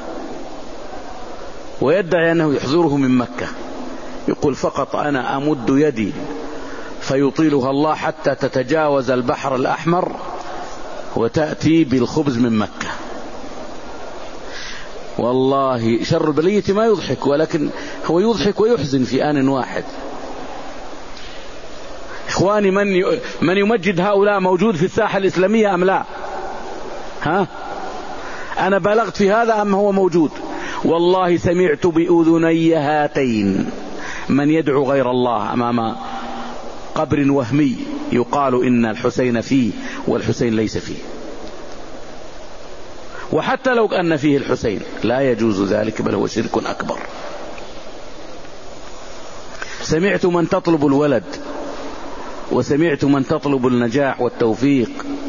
ويدعي أنه يحضره من مكة. يقول: فقط أنا أمد يدي فيطيلها الله حتى تتجاوز البحر الأحمر وتأتي بالخبز من مكة. والله شر البلية ما يضحك، ولكن هو يضحك ويحزن في آن واحد. إخواني، من من يمجد هؤلاء موجود في الساحة الإسلامية أم لا؟ ها؟ أنا بلغت في هذا أم هو موجود؟ والله سمعت بأذني هاتين من يدعو غير الله أمام قبر وهمي يقال إن الحسين فيه والحسين ليس فيه. وحتى لو أن فيه الحسين لا يجوز ذلك، بل هو شرك أكبر. سمعت من تطلب الولد، وسمعت من تطلب النجاح والتوفيق.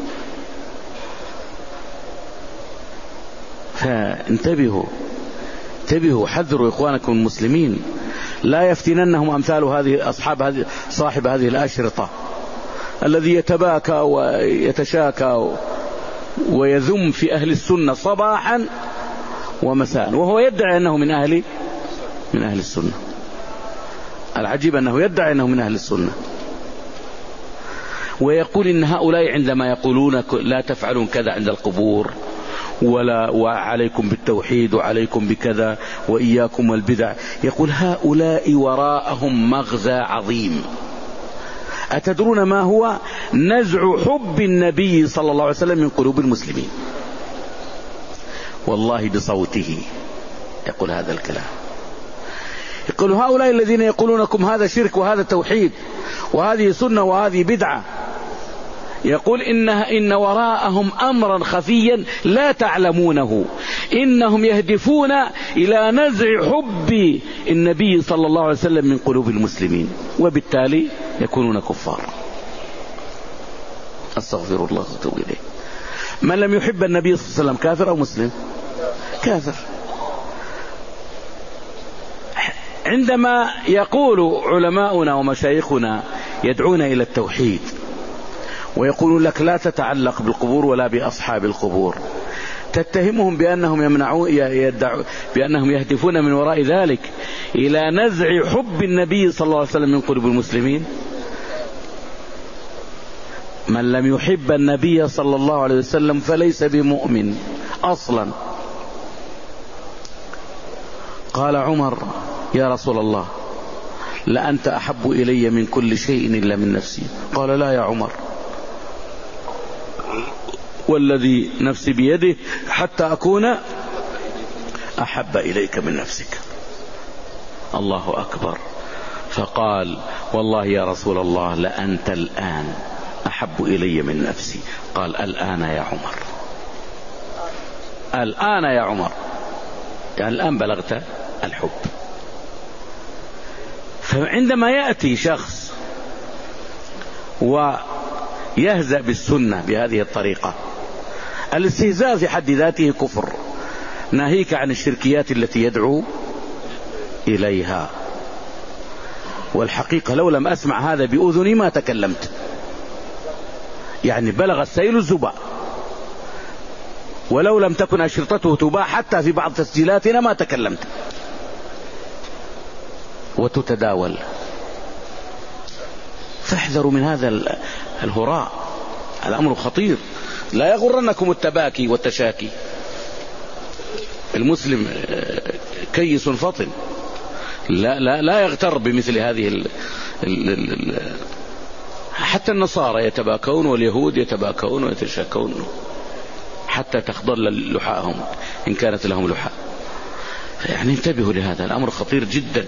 فانتبهوا انتبهوا حذروا إخوانكم المسلمين، لا يفتننهم أمثال هذه أصحاب هذه صاحب هذه الأشرطة الذي يتباكى ويتشاكى ويذم في أهل السنة صباحا ومساء، وهو يدعي أنه من أهل من أهل السنة. العجيب أنه يدعي أنه من أهل السنة، ويقول إن هؤلاء عندما يقولون لا تفعلون كذا عند القبور، ولا وعليكم بالتوحيد وعليكم بكذا وإياكم والبدع، يقول هؤلاء وراءهم مغزى عظيم. أتدرون ما هو؟ نزع حب النبي صلى الله عليه وسلم من قلوب المسلمين. والله بصوته يقول هذا الكلام. يقول هؤلاء الذين يقولونكم هذا شرك وهذا توحيد وهذه سنة وهذه بدعة، يقول إنها إن وراءهم أمرا خفيا لا تعلمونه، إنهم يهدفون إلى نزع حب النبي صلى الله عليه وسلم من قلوب المسلمين، وبالتالي يكونون كفار. أستغفر الله وأتوب إليه. من لم يحب النبي صلى الله عليه وسلم كافر أو مسلم؟ كافر. عندما يقول علماؤنا ومشايخنا يدعون إلى التوحيد ويقولون لك لا تتعلق بالقبور ولا بأصحاب القبور، تتهمهم بأنهم يمنعون يدعون بأنهم يهدفون من وراء ذلك إلى نزع حب النبي صلى الله عليه وسلم من قلوب المسلمين. من لم يحب النبي صلى الله عليه وسلم فليس بمؤمن أصلا. قال عمر: يا رسول الله، لأنت أحب إلي من كل شيء إلا من نفسي. قال: لا يا عمر، والذي نفسي بيده حتى أكون أحب إليك من نفسك. الله أكبر. فقال: والله يا رسول الله لأنت الآن أحب إلي من نفسي. قال: الآن يا عمر، الآن يا عمر، يعني الآن بلغت الحب. فعندما يأتي شخص ويهزأ بالسنة بهذه الطريقة، الاستهزاء في حد ذاته كفر، ناهيك عن الشركيات التي يدعو إليها. والحقيقة لو لم أسمع هذا بأذني ما تكلمت، يعني بلغ السيل الزبا. ولو لم تكن أشرطته تباع حتى في بعض تسجيلاتنا ما تكلمت. وتتداول. فاحذروا من هذا الهراء، الأمر خطير. لا يغرنكم التباكي والتشاكي. المسلم كيس فطن، لا لا لا يغتر بمثل هذه ال ال ال حتى النصارى يتباكون واليهود يتباكون ويتشاكون حتى تخضل لحاءهم إن كانت لهم لحاء. يعني انتبهوا لهذا الأمر خطير جدا.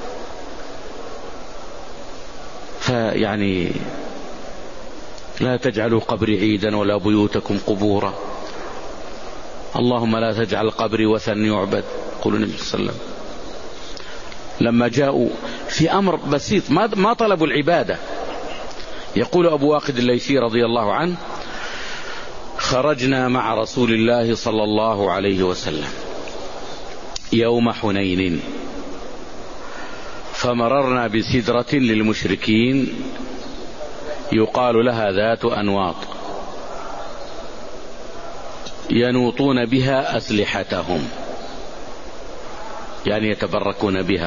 فيعني لا تجعلوا قبري عيدا ولا بيوتكم قبورا. اللهم لا تجعل قبري وثن يعبد، قول النبي صلى الله عليه وسلم. لما جاءوا في أمر بسيط ما طلبوا العبادة. يقول أبو واقد الليثي رضي الله عنه: خرجنا مع رسول الله صلى الله عليه وسلم يوم حنين، فمررنا بسدرة للمشركين يقال لها ذات أنواط، ينوطون بها أسلحتهم، يعني يتبركون بها.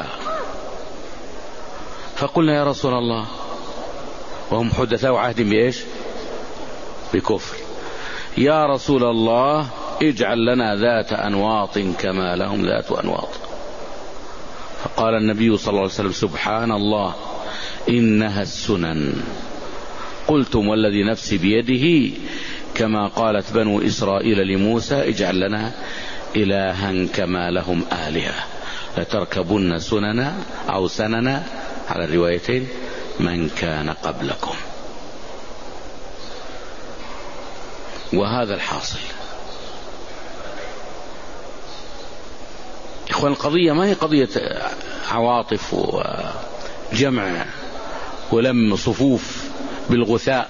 فقلنا يا رسول الله، وهم حدثاء عهد بإيش؟ بكفر، يا رسول الله اجعل لنا ذات أنواط كما لهم ذات أنواط. فقال النبي صلى الله عليه وسلم: سبحان الله، إنها السنن. قلتم والذي نفسي بيده كما قالت بنو إسرائيل لموسى: اجعل لنا إلها كما لهم آلهة، لتركبن سننا أو سننا على الروايتين من كان قبلكم. وهذا الحاصل. إخوان، القضية ما هي قضية عواطف وجمع ولم صفوف بالغثاء،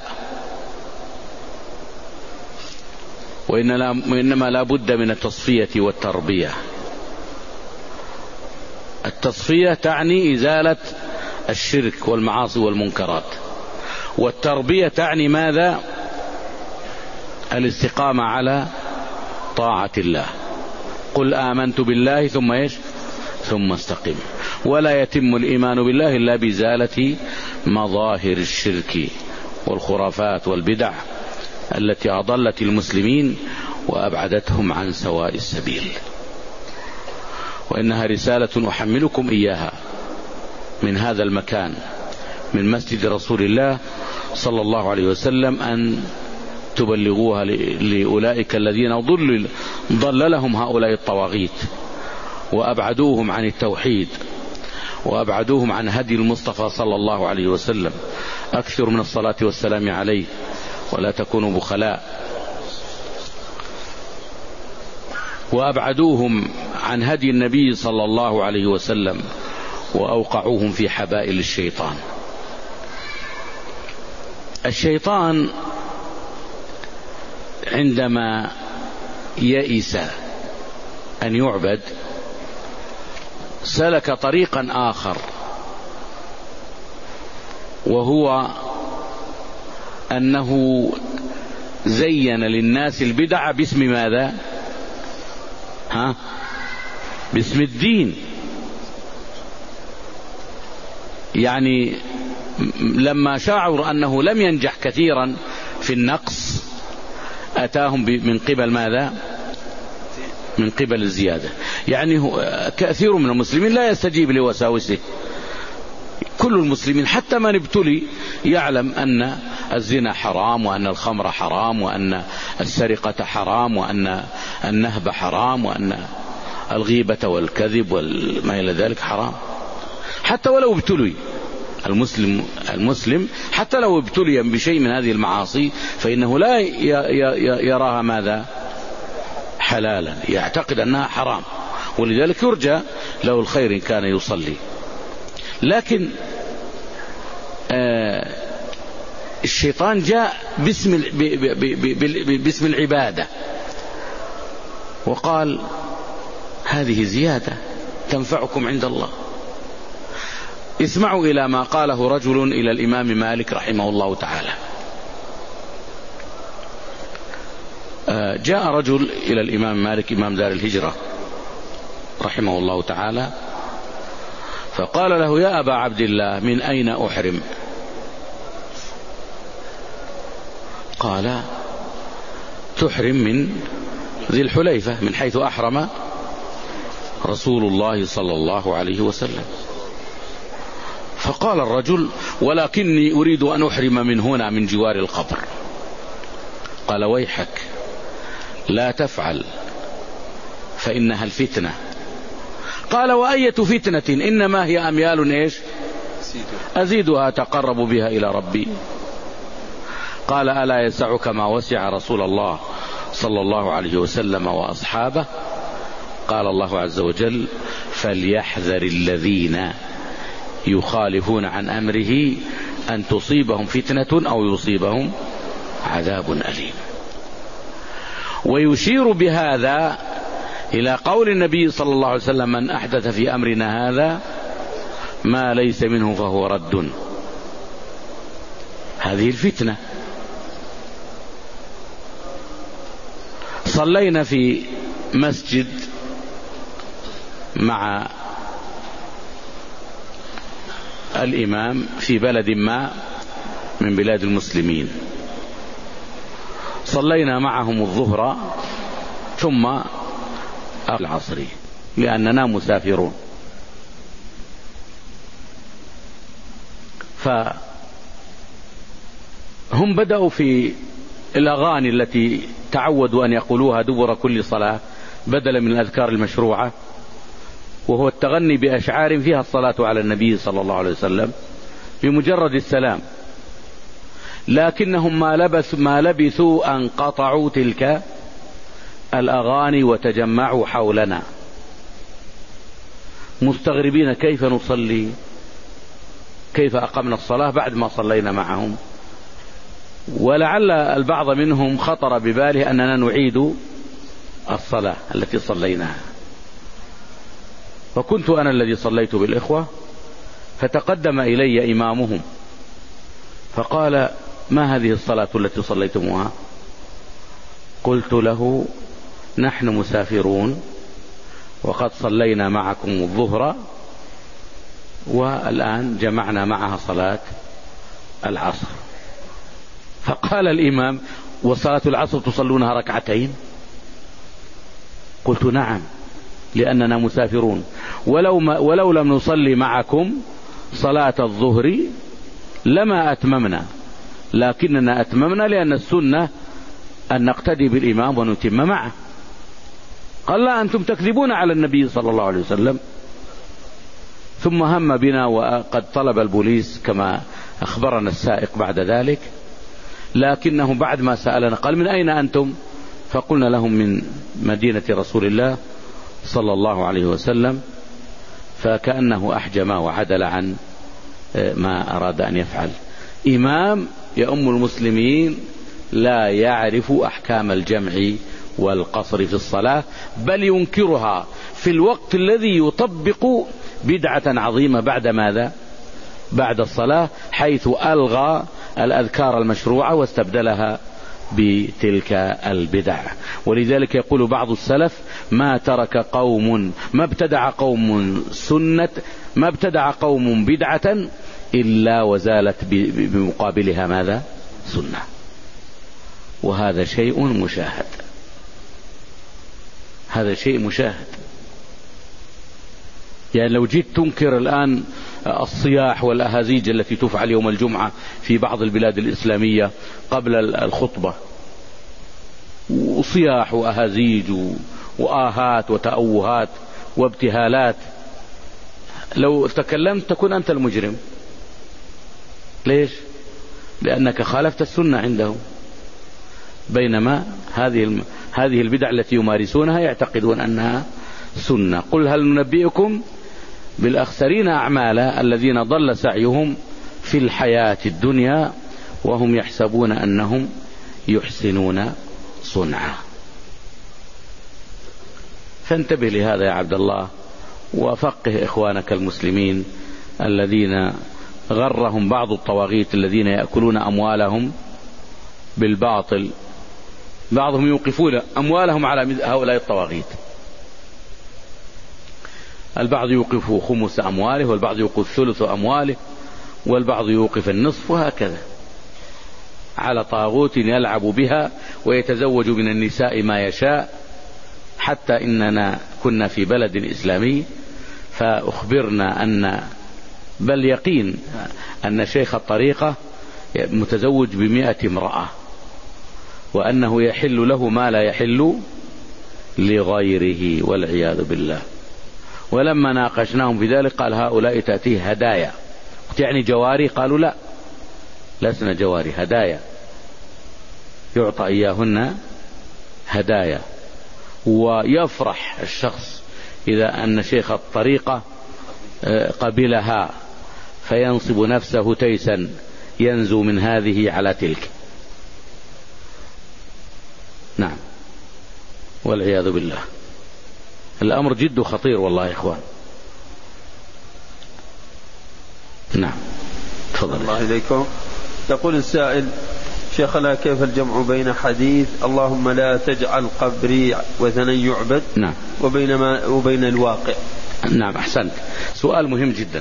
وإنما لا بد من التصفية والتربية. التصفية تعني إزالة الشرك والمعاصي والمنكرات، والتربية تعني ماذا؟ الاستقامة على طاعة الله. قل آمنت بالله ثم إيش؟ ثم استقم. ولا يتم الإيمان بالله إلا بإزالة مظاهر الشرك والخرافات والبدع التي أضلت المسلمين وأبعدتهم عن سواء السبيل. وإنها رسالة أحملكم إياها من هذا المكان، من مسجد رسول الله صلى الله عليه وسلم، أن تبلغوها لأولئك الذين ضل ضللهم هؤلاء الطواغيت وأبعدوهم عن التوحيد وأبعدوهم عن هدي المصطفى صلى الله عليه وسلم. أكثر من الصلاة والسلام عليه ولا تكونوا بخلاء. وأبعدوهم عن هدي النبي صلى الله عليه وسلم وأوقعوهم في حبائل الشيطان. الشيطان عندما يئس أن يعبد سلك طريقا آخر، وهو أنه زين للناس البدع باسم ماذا؟ ها؟ باسم الدين. يعني لما شعر أنه لم ينجح كثيرا في النقص أتاهم من قبل ماذا؟ من قبل الزيادة. يعني كثير من المسلمين لا يستجيب لوساوسه. كل المسلمين حتى من ابتلي يعلم أن الزنا حرام، وأن الخمر حرام، وأن السرقة حرام، وأن النهب حرام، وأن الغيبة والكذب وما إلى ذلك حرام. حتى ولو ابتلي المسلم المسلم حتى لو ابتلي بشيء من هذه المعاصي فإنه لا يراها ماذا؟ حلالا، يعتقد أنها حرام، ولذلك يرجى له الخير إن كان يصلي. لكن آه الشيطان جاء باسم باسم العبادة وقال هذه زيادة تنفعكم عند الله. اسمعوا إلى ما قاله رجل إلى الإمام مالك رحمه الله تعالى. جاء رجل إلى الإمام مالك إمام دار الهجرة رحمه الله تعالى، فقال له: يا أبا عبد الله، من أين أحرم؟ قال: تحرم من ذي الحليفة، من حيث أحرم رسول الله صلى الله عليه وسلم. فقال الرجل: ولكني أريد أن أحرم من هنا، من جوار القبر. قال: ويحك، لا تفعل فإنها الفتنة. قال: وأية فتنة؟ إنما هي أميال إيش أزيدها أتقرب بها إلى ربي. قال: ألا يسعك ما وسع رسول الله صلى الله عليه وسلم وأصحابه؟ قال الله عز وجل: فليحذر الذين يخالفون عن أمره أن تصيبهم فتنة أو يصيبهم عذاب أليم. ويشير بهذا إلى قول النبي صلى الله عليه وسلم: من أحدث في أمرنا هذا ما ليس منه فهو رد. هذه الفتنة. صلينا في مسجد مع الإمام في بلد ما من بلاد المسلمين، صلينا معهم الظهر ثم العصر لأننا مسافرون. فهم بدأوا في الأغاني التي تعودوا أن يقولوها دبر كل صلاة بدلا من الأذكار المشروعة، وهو التغني بأشعار فيها الصلاة على النبي صلى الله عليه وسلم بمجرد السلام. لكنهم ما لبثوا, ما لبثوا أن قطعوا تلك الأغاني وتجمعوا حولنا مستغربين كيف نصلي، كيف أقمنا الصلاة بعد ما صلينا معهم. ولعل البعض منهم خطر بباله أننا نعيد الصلاة التي صليناها. وكنت أنا الذي صليت بالإخوة، فتقدم إلي إمامهم فقال: ما هذه الصلاة التي صليتموها؟ قلت له: نحن مسافرون وقد صلينا معكم الظهر والآن جمعنا معها صلاة العصر. فقال الإمام: وصلاة العصر تصلونها ركعتين؟ قلت: نعم، لأننا مسافرون، ولو, ما ولو لم نصلي معكم صلاة الظهر لما أتممنا، لكننا أتممنا لأن السنة أن نقتدي بالإمام ونتم معه. قال: لا، أنتم تكذبون على النبي صلى الله عليه وسلم. ثم هم بنا وقد طلب البوليس كما أخبرنا السائق بعد ذلك، لكنه بعد ما سألنا قال: من أين أنتم؟ فقلنا لهم: من مدينة رسول الله صلى الله عليه وسلم. فكأنه أحجم وعدل عن ما أراد أن يفعل. إمام يؤم المسلمين لا يعرف أحكام الجمع والقصر في الصلاة، بل ينكرها في الوقت الذي يطبق بدعة عظيمة بعد ماذا؟ بعد الصلاة، حيث ألغى الأذكار المشروعة واستبدلها بتلك البدع. ولذلك يقول بعض السلف: ما ترك قوم ما ابتدع قوم سنة ما ابتدع قوم بدعة إلا وزالت بمقابلها ماذا؟ سنة. وهذا شيء مشاهد، هذا شيء مشاهد. يعني لو جيت تنكر الآن الصياح والأهازيج التي تفعل يوم الجمعة في بعض البلاد الإسلامية قبل الخطبة، وصياح وأهازيج وآهات وتأوهات وابتهالات، لو تكلمت تكون أنت المجرم. ليش؟ لأنك خالفت السنة عندهم. بينما هذه هذه البدع التي يمارسونها يعتقدون أنها سنة. قل هل ننبئكم بالأخسرين أعمالا الذين ضل سعيهم في الحياة الدنيا وهم يحسبون أنهم يحسنون صنعا. فانتبه لهذا يا عبد الله، وفقه إخوانك المسلمين الذين غرهم بعض الطواغيت الذين يأكلون أموالهم بالباطل. بعضهم يوقفون أموالهم على هؤلاء الطواغيت. البعض يوقف خمس أمواله، والبعض يوقف ثلث أمواله، والبعض يوقف النصف، وهكذا على طاغوت يلعب بها ويتزوج من النساء ما يشاء. حتى إننا كنا في بلد إسلامي فأخبرنا أن بل يقين أن شيخ الطريقة متزوج بمئة امرأة، وأنه يحل له ما لا يحل لغيره والعياذ بالله. ولما ناقشناهم في ذلك قال هؤلاء تأتيه هدايا، يعني جواري؟ قالوا لا، لسنا جواري، هدايا يعطى إياهن هدايا. ويفرح الشخص إذا أن شيخ الطريقة قبلها، فينصب نفسه تيسا ينزو من هذه على تلك. نعم والعياذ بالله. الأمر جد خطير والله يا إخوان. نعم تفضل. الله إليكم. يقول السائل: شيخنا كيف الجمع بين حديث اللهم لا تجعل قبري وثنا يعبد نعم وبين, ما وبين الواقع؟ نعم أحسنت، سؤال مهم جدا.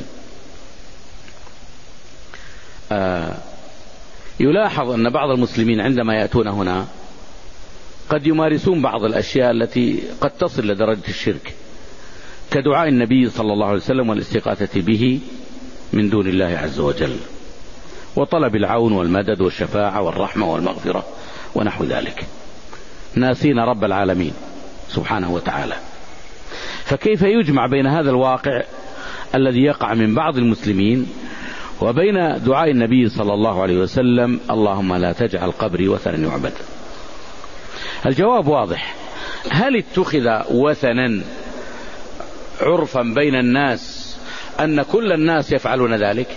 آه يلاحظ أن بعض المسلمين عندما يأتون هنا قد يمارسون بعض الأشياء التي قد تصل لدرجة الشرك، كدعاء النبي صلى الله عليه وسلم والاستغاثة به من دون الله عز وجل، وطلب العون والمدد والشفاعة والرحمة والمغفرة ونحو ذلك، ناسين رب العالمين سبحانه وتعالى. فكيف يجمع بين هذا الواقع الذي يقع من بعض المسلمين وبين دعاء النبي صلى الله عليه وسلم اللهم لا تجعل قبري وثنا يعبد؟ الجواب واضح. هل اتخذ وثنا عرفا بين الناس أن كل الناس يفعلون ذلك،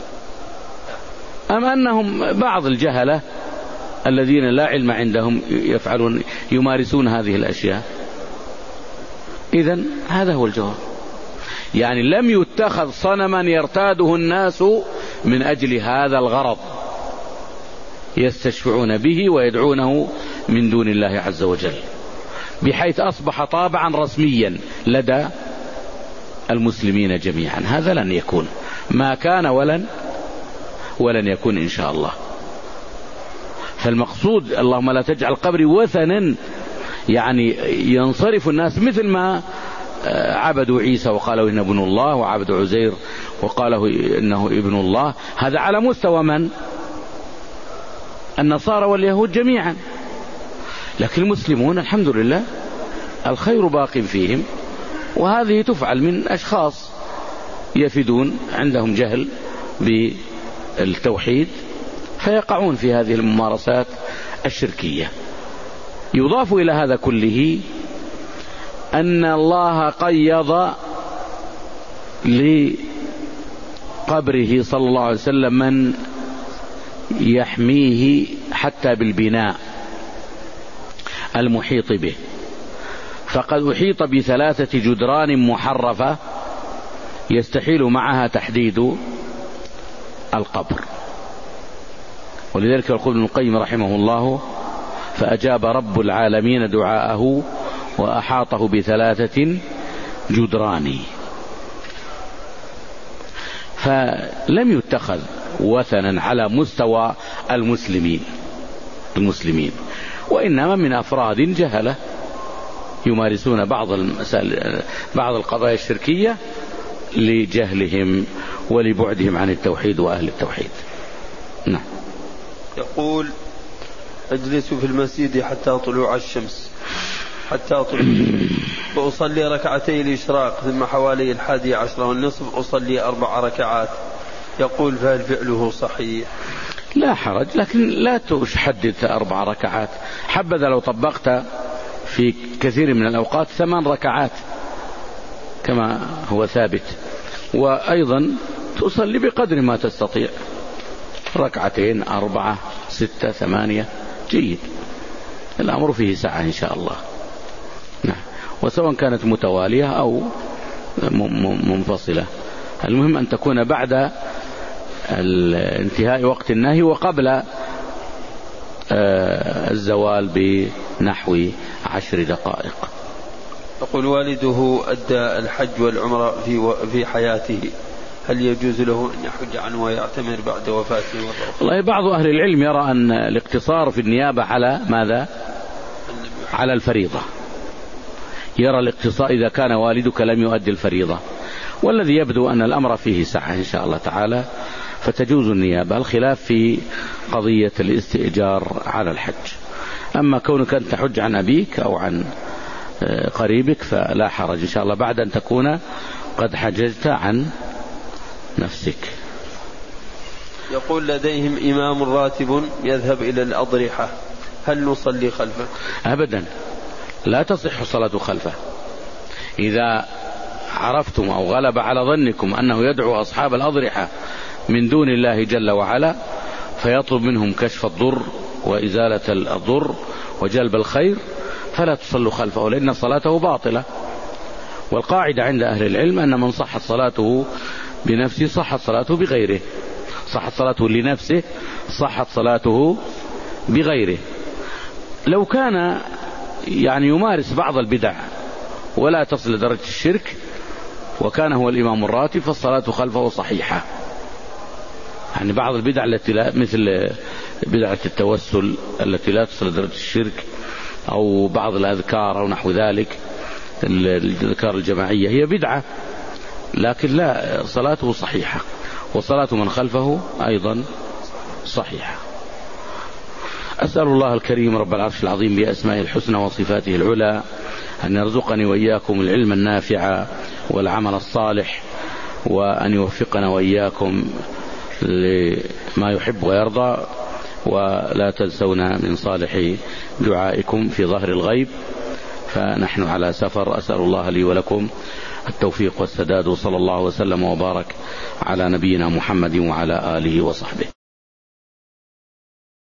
أم أنهم بعض الجهلة الذين لا علم عندهم يفعلون يمارسون هذه الأشياء؟ إذن هذا هو الجواب. يعني لم يتخذ صنما يرتاده الناس من أجل هذا الغرض، يستشفعون به ويدعونه من دون الله عز وجل، بحيث أصبح طابعا رسميا لدى المسلمين جميعا. هذا لن يكون، ما كان ولن ولن يكون إن شاء الله. فالمقصود اللهم لا تجعل قبري وثنا، يعني ينصرف الناس مثل ما عبدوا عيسى وقالوا إنه ابن الله، وعبدوا عزير وقالوا إنه ابن الله. هذا على مستوى من؟ النصارى واليهود جميعا. لكن المسلمون الحمد لله الخير باق فيهم، وهذه تفعل من أشخاص يفدون عندهم جهل بالتوحيد فيقعون في هذه الممارسات الشركية. يضاف إلى هذا كله أن الله قيض لقبره صلى الله عليه وسلم من يحميه حتى بالبناء المحيط به، فقد أحيط بثلاثة جدران محرفة يستحيل معها تحديد القبر. ولذلك يقول ابن القيم رحمه الله: فأجاب رب العالمين دعاءه وأحاطه بثلاثة جدران. فلم يتخذ وثنا على مستوى المسلمين المسلمين وإنما من أفراد جهلة يمارسون بعض المسائل بعض القضايا الشركية لجهلهم ولبعدهم عن التوحيد وأهل التوحيد. نعم. يقول: أجلس في المسجد حتى طلوع الشمس حتى طلوع فأصلي ركعتي الإشراق، ثم حوالي الحادي عشر والنصف أصلي أربع ركعات. يقول: فهل فعله صحيح؟ لا حرج، لكن لا تحدد أربع ركعات. حبذا لو طبقت في كثير من الأوقات ثمان ركعات كما هو ثابت، وأيضا تصلي بقدر ما تستطيع، ركعتين أربعة ستة ثمانية، جيد، الأمر فيه سعة إن شاء الله. نعم. وسواء كانت متوالية أو منفصلة، المهم أن تكون بعد انتهاء وقت النهي وقبل الزوال بنحو عشر دقائق. يقول والده أدى الحج والعمرة في في حياته، هل يجوز له أن يحج عنه ويعتمر بعد وفاته؟ والله بعض أهل العلم يرى أن الاقتصار في النيابة على ماذا؟ على الفريضة. يرى الاقتصار إذا كان والدك لم يؤدي الفريضة، والذي يبدو أن الأمر فيه سعة إن شاء الله تعالى، فتجوز النيابة. الخلاف في قضية الاستئجار على الحج. أما كونك أن تحج عن أبيك أو عن قريبك فلا حرج إن شاء الله، بعد أن تكون قد حججت عن نفسك. يقول لديهم إمام راتب يذهب إلى الأضرحة، هل نصلي خلفه؟ أبدا، لا تصح الصلاة خلفه. إذا عرفتم أو غلب على ظنكم أنه يدعو أصحاب الأضرحة من دون الله جل وعلا فيطلب منهم كشف الضر وإزالة الضر وجلب الخير، فلا تصلوا خلفه، لأن صلاته باطلة. والقاعدة عند أهل العلم أن من صحت صلاته بنفسه صحت صلاته بغيره، صحت صلاته لنفسه صحت صلاته بغيره. لو كان يعني يمارس بعض البدع ولا تصل لدرجة الشرك وكان هو الإمام الراتب فالصلاة خلفه صحيحة. يعني بعض البدع التي لا، مثل بدعة التوسل التي لا تصل لدرجة الشرك، أو بعض الأذكار أو نحو ذلك، الأذكار الجماعية هي بدعة، لكن لا، صلاته صحيحة، وصلاة من خلفه أيضا صحيحة. أسأل الله الكريم رب العرش العظيم بأسمائه الحسنى وصفاته العلى أن يرزقني وإياكم العلم النافع والعمل الصالح، وأن يوفقنا وإياكم لما يحب ويرضى، ولا تنسونا من صالح دعائكم في ظهر الغيب، فنحن على سفر. أسأل الله لي ولكم التوفيق والسداد، وصلى الله وسلم وبارك على نبينا محمد وعلى آله وصحبه.